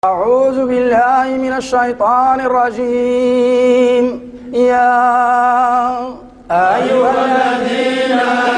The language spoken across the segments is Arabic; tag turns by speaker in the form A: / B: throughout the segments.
A: أعوذ بالله من الشيطان الرجيم. يا أيها الذين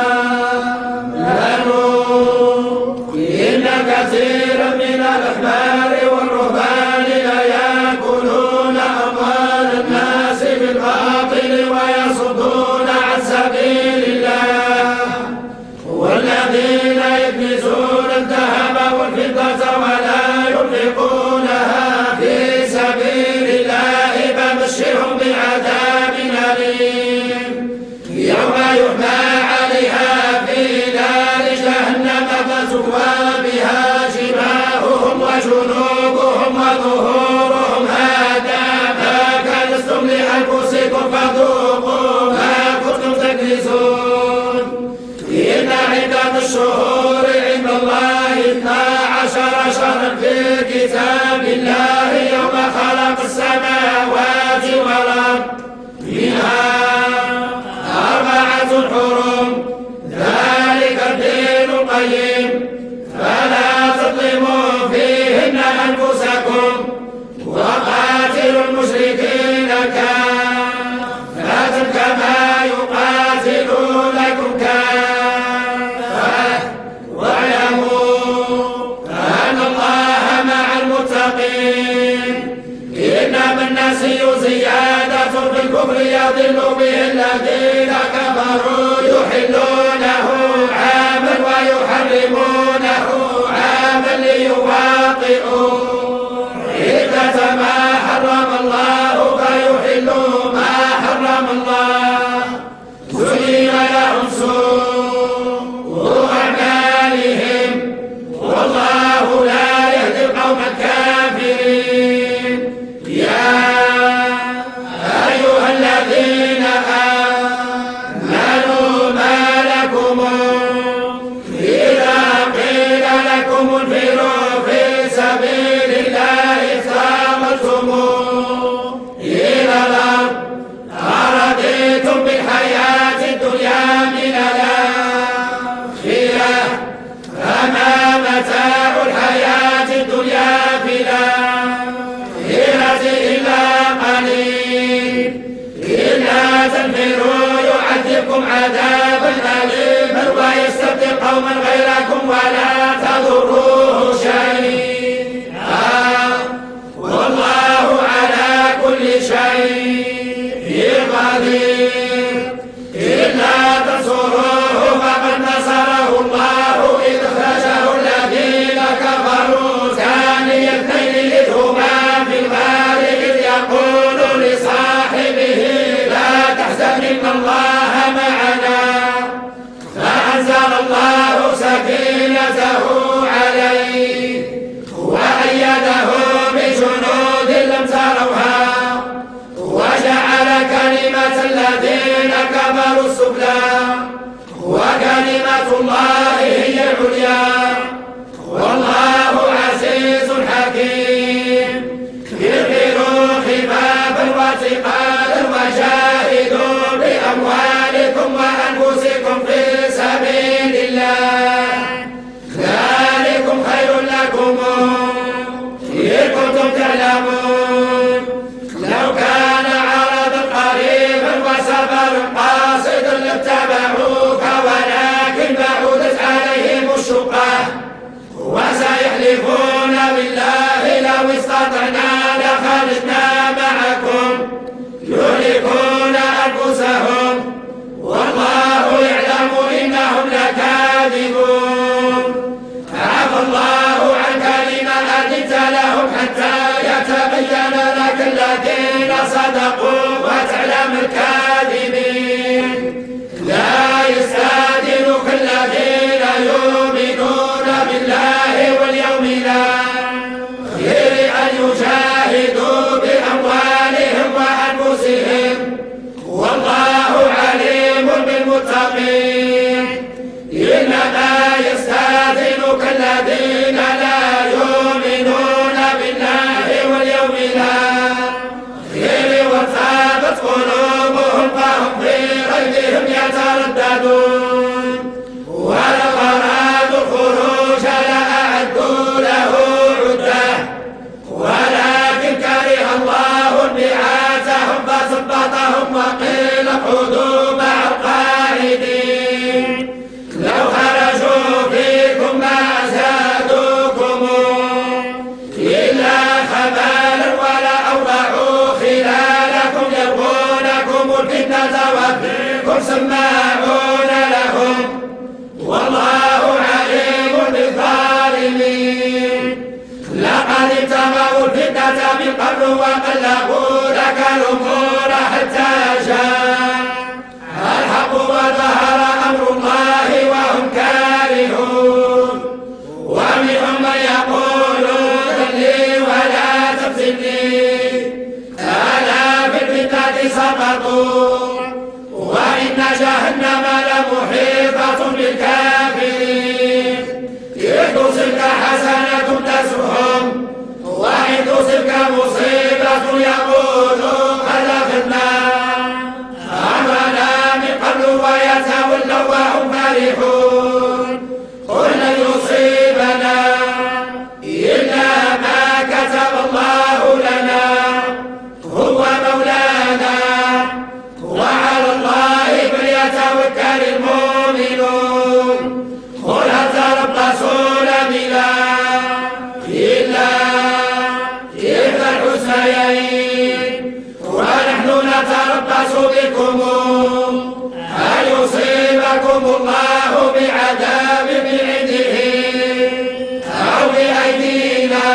A: آمنوا إن كثيرا من الأحبار والرهبان ليأكلون أموال الناس بالباطل ويصدون عن سبيل الله والذين يكنزون الذهب والفضة ولا ينفقونها في سبيل الله فبشرهم بعذاب أليم يوم يحمى عليها في نار جهنم فتكوى بها جباههم وجنوبهم وظهورهم هذا ما كنزتم لأنفسكم فذوقوا ما كنتم تكنزون. إن عدة الشهور عند الله 12 شهرا في كتاب الله يوم خلق السماوات والأرض منها 4 حرم ذلك الدين القيم فلا تظلموا فيهن أنفسكم وقاتلوا المشركين كافة كما يقاتلونكم كافة واعلموا أن الله مع المتقين. إنما النسي زيادة في الكفر يضل به الذين كفروا يحلونه عاما ويحرمونه عاما ليواطئوا عدة ما حرم الله فيحلوا ما حرم الله زين لهم سوء أعمالهم والله لا يهدي القوم الكافرين. يا أيها الذين آمنوا ما لكم إذا قيل لكم انفروا في سبيل الله ثاقلتم إلى الأرض أرضيتم بالحياة الدنيا من الآخرة فما متاع الحياة الدنيا في الآخرة إلا قليل. إلا تنفروا يعذبكم عذابا أليما ويستبدل قوما غيركم ولا تضروه شيئا والله على كل شيء قدير. إلا تنصروه فقد نصره الله إذ أخرجه الذين كفروا ثاني اثنين إذ هما في الغار إذ يقول لصاحبه لا تحزن إن الله معنا فأنزل الله سكينته عليه وأيده بجنود لم تروها وجعل كلمة الذين كفروا السفلى وكلمة الله هي العليا والله عزيز حكيم. انفروا خفافا وثقالا وجاهدوا بأموالكم وأنفسكم في سبيل الله ذلكم خير لكم إن كنتم تعلمون. لو كان عرضا قريبا وسفرا قاصدا لاتبعوك ولكن بعدت عليهم الشقة وسيحلفون بالله لو استطعنا لخرجنا معكم يهلكون أنفسهم والله يعلم إنهم لكاذبون. عفى الله عنك لما أذنت لهم حتى يتبين لك الذين صدقوا وتعلم الكاذبين. لا يستأذنك الذين يؤمنون بالله واليوم الآخر أن يجاهدوا بأموالهم وأنفسهم والله عليم بالمتقين. إنما يستأذنك الذين لا يؤمنون بالله واليوم الآخر وارتابت قلوبهم فهم في ريبهم يترددون ولو أرادوا الخروج لأعدوا له عدة سماعون لهم والله عليم بالظالمين. لقد ابتغوا الفتنة من قبل وقلبوا لك الأمور حتى جاء الحق وظهر أمر الله وهم كارهون. ومنهم من يقول ذلي ولا تفتني ألا في الفتنة سقطوا وإن جهنم لمحيطة بالكافرين. إن تصبك حسنة تسؤهم وإن تصبك مصيبة يقولوا قد أخذنا أمرنا من قبل ويتولوا وهم فرحون. قل لن يصيبنا إلا ما كتب الله لنا هو مولانا وعلى الله فليتوكل المؤمنون. قل هل تربصون بنا إلا إحدى الحسنيين ونحن نتربص بكم أن يصيبكم الله بعذاب من عنده أو بأيدينا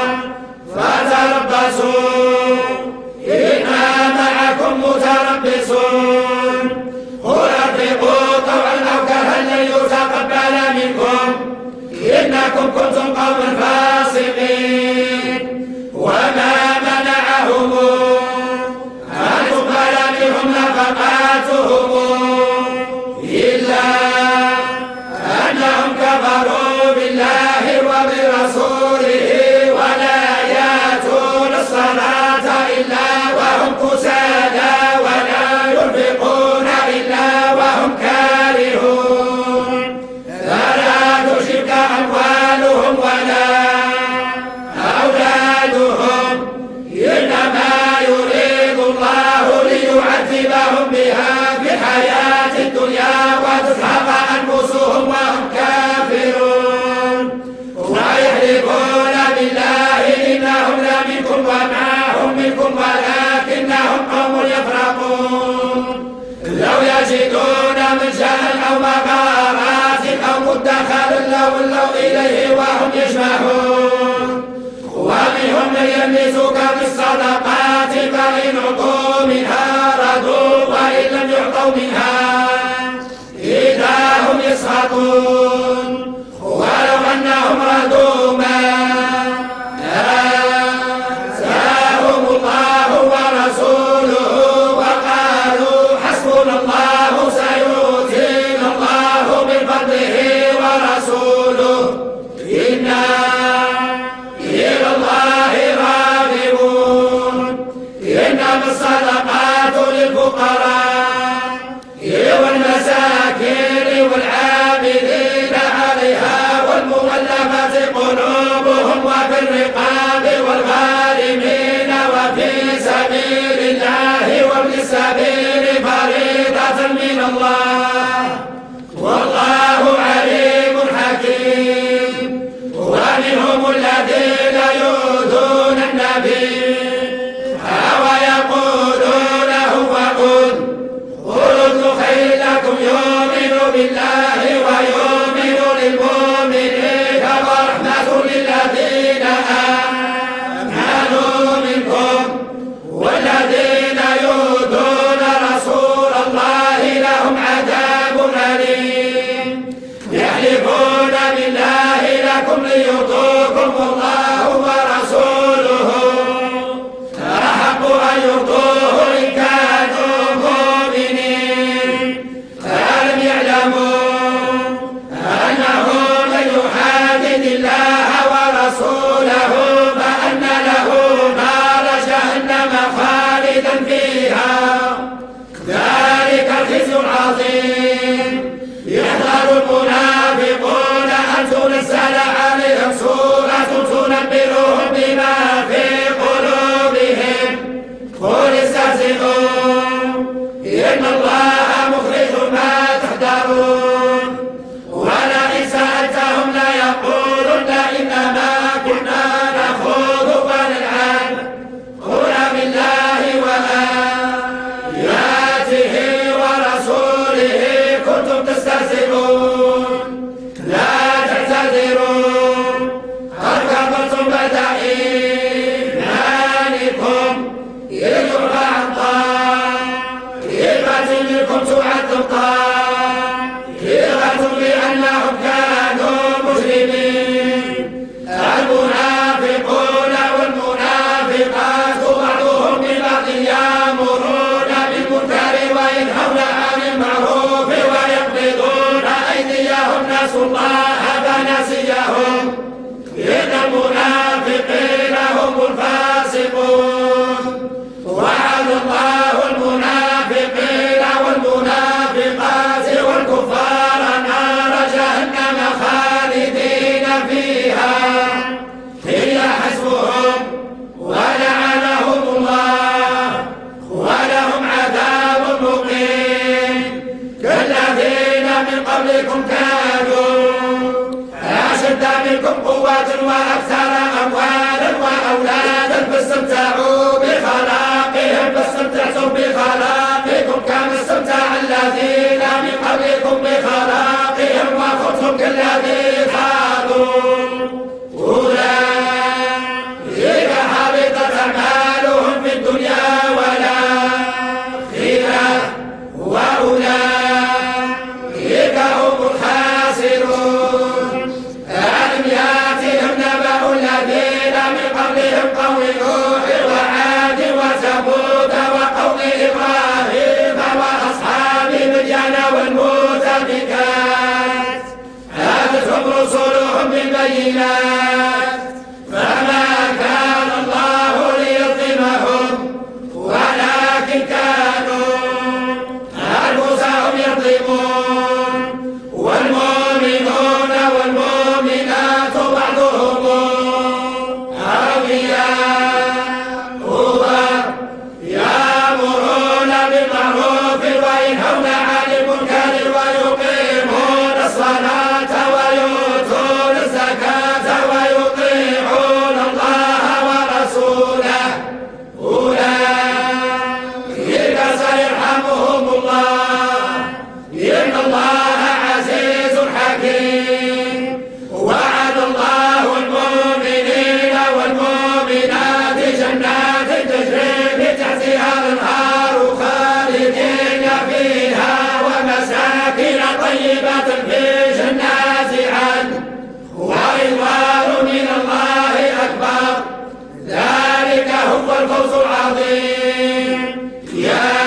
A: فتربصوا إنا معكم متربصون. قل أنفقوا طوعا أو كرها لن يتقبل منكم إنكم كنتم قوما فاسقين. وما منعهم أن تقبل منهم نفقاتهم إلا أنهم كفروا بالله وبرسوله ولا يأتون الصلاة إلا وهم كسالى ولا ينفقون إلا وهم كارهون. فلا تشرك أموالهم ولا أولادهم إنما يريد الله ليعذبهم بها في الحياة الدنيا وتزهق أنفسهم وهم كافرون. ويحلفون بالله إنهم لمنكم وما هم منكم ولكنهم قوم يفرقون. لو يجدون ملجأ أو مغارات أو مدخلا لولوا إليه وهم يجمعون. ومنهم من يلمزك في الصدقات فإن أعطوا منها رضوا وإن لم يعطوا منها إذا هم يسخطون. ولو أنهم رضوا ما آتاهم الله ورسوله وقالوا حسبنا الله سيؤتينا الله من فضله ورسوله إنا إلى الله راغبون. نوح وعاد وثمود وقوم إبراهيم وأصحاب مدين والمؤتفكات أتتهم رسلهم بالبينات فما كان الله ليظلمهم ولكن كانوا أنفسهم يظلمون والمؤمنون والمؤمنات بعضهم أولياء بعض يأمرون بالمعروف وينهون عن المنكر ويقيمون الصلاة ويؤتون الزكاة ويطيعون الله ورسوله أولئك سيرحمهم الله إن الله عزيز حكيم وعد الله المؤمنين والمؤمنات جنات تجري من تحتها الأنهار خالدين فيها ومساكن طيبة في جنات عدن ورضوان من الله أكبر ذلك هو الفوز العظيم يا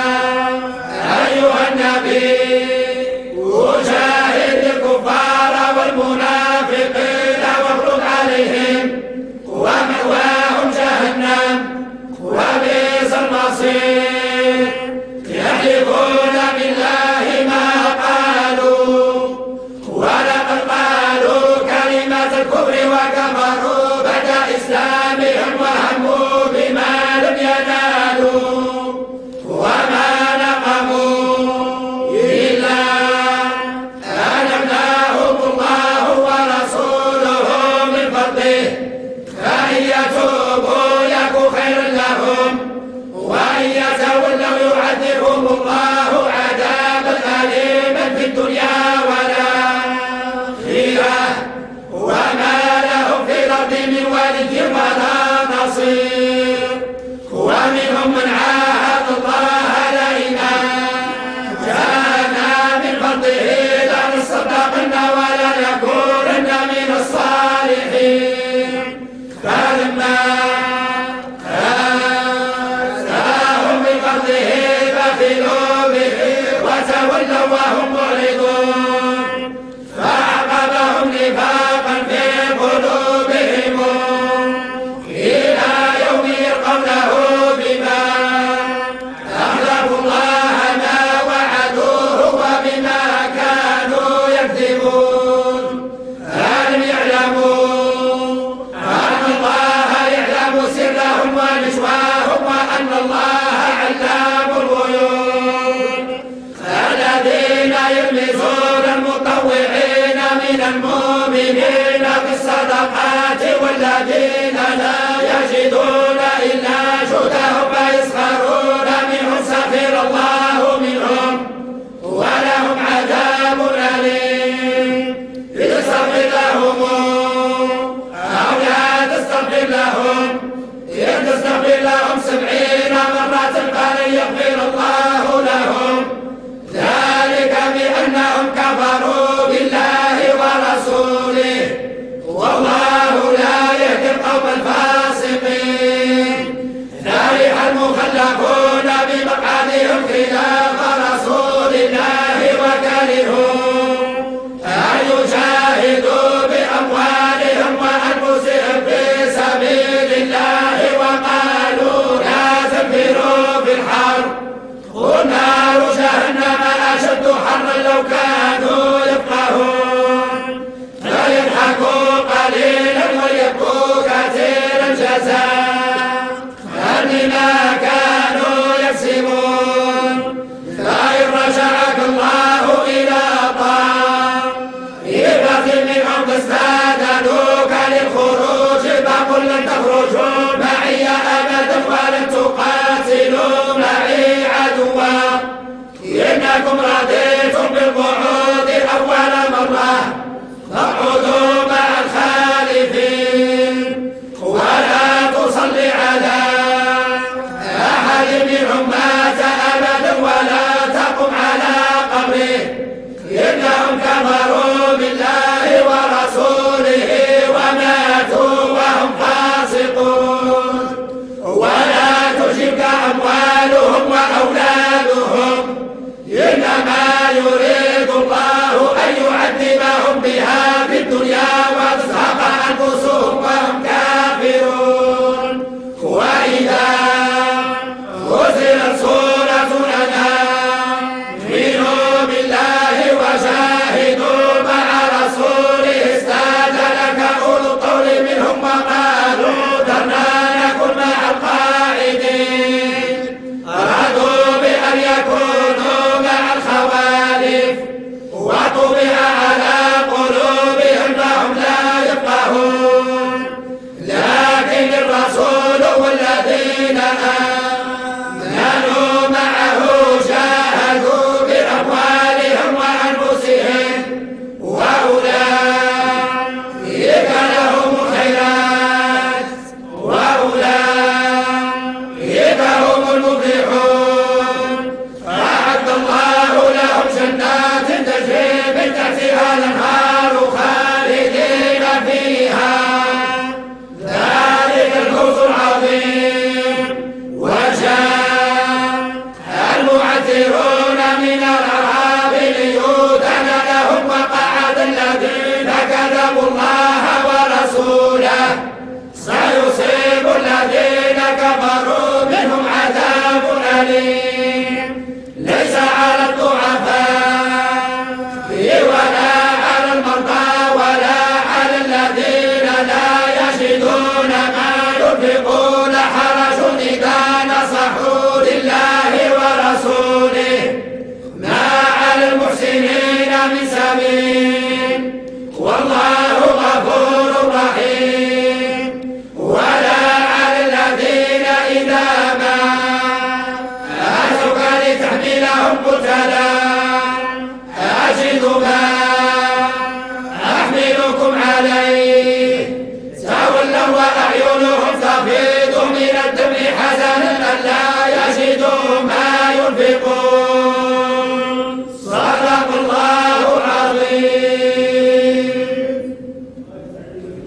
A: أيها النبي وجاهد الكفار والمنافقين واغلظ عليهم ومأواهم جهنم وبئس المصير يحلفون بالله ما قالوا ولقد قالوا كلمة الكفر وكفروا بعد إسلامهم وهموا بما لم ينالوا وما نقموا إلا أن أغناهم الله ورسوله من فضله فإن يتوبوا يك خيرا لهم وإن يتولوا يعذبهم الله عذابا أليما في الدنيا والآخرة وما لهم في الأرض من ولي ولا نصير ومنهم من عاهد الله لئن جاءنا من فضله لنصدقن ولنكونن من الصالحين فلما آتاهم من فضله بخلوا به وتولوا وهم معرضون فأعقبهم نفاقا في قلوبهم إلى يوم يلقونه بما أخلفوا الله ما وعدوه وبما كانوا يكذبون ألم يعلموا أن الله يعلم سرهم ونجواهم وأن الله علام الغيوب الذين يلمزون المطوعين من المؤمنين في الصدقات والذين لا يجدون إلا جهدهم فيسخرون منهم سخر الله منهم ولهم عذاب أليم استغفر لهم أو لا تستغفر لهم إن تستغفر لهم 70 مرة فلن يغفر الله لهم ذلك بأنهم كفروا بالله ورسوله والله لا يهدي القوم الفاسقين فرح المخلفون بمقعدهم خلاف رسول الله وكرهوا أن يجاهدوا بأموالهم وأنفسهم في سبيل الله وقالوا لا تنفروا في الحرب قل نار جهنم أشد حرا لو كانوا يفقهون فيضحكوا قليلا ويبكوا كثيرا جزاء بما كانوا لا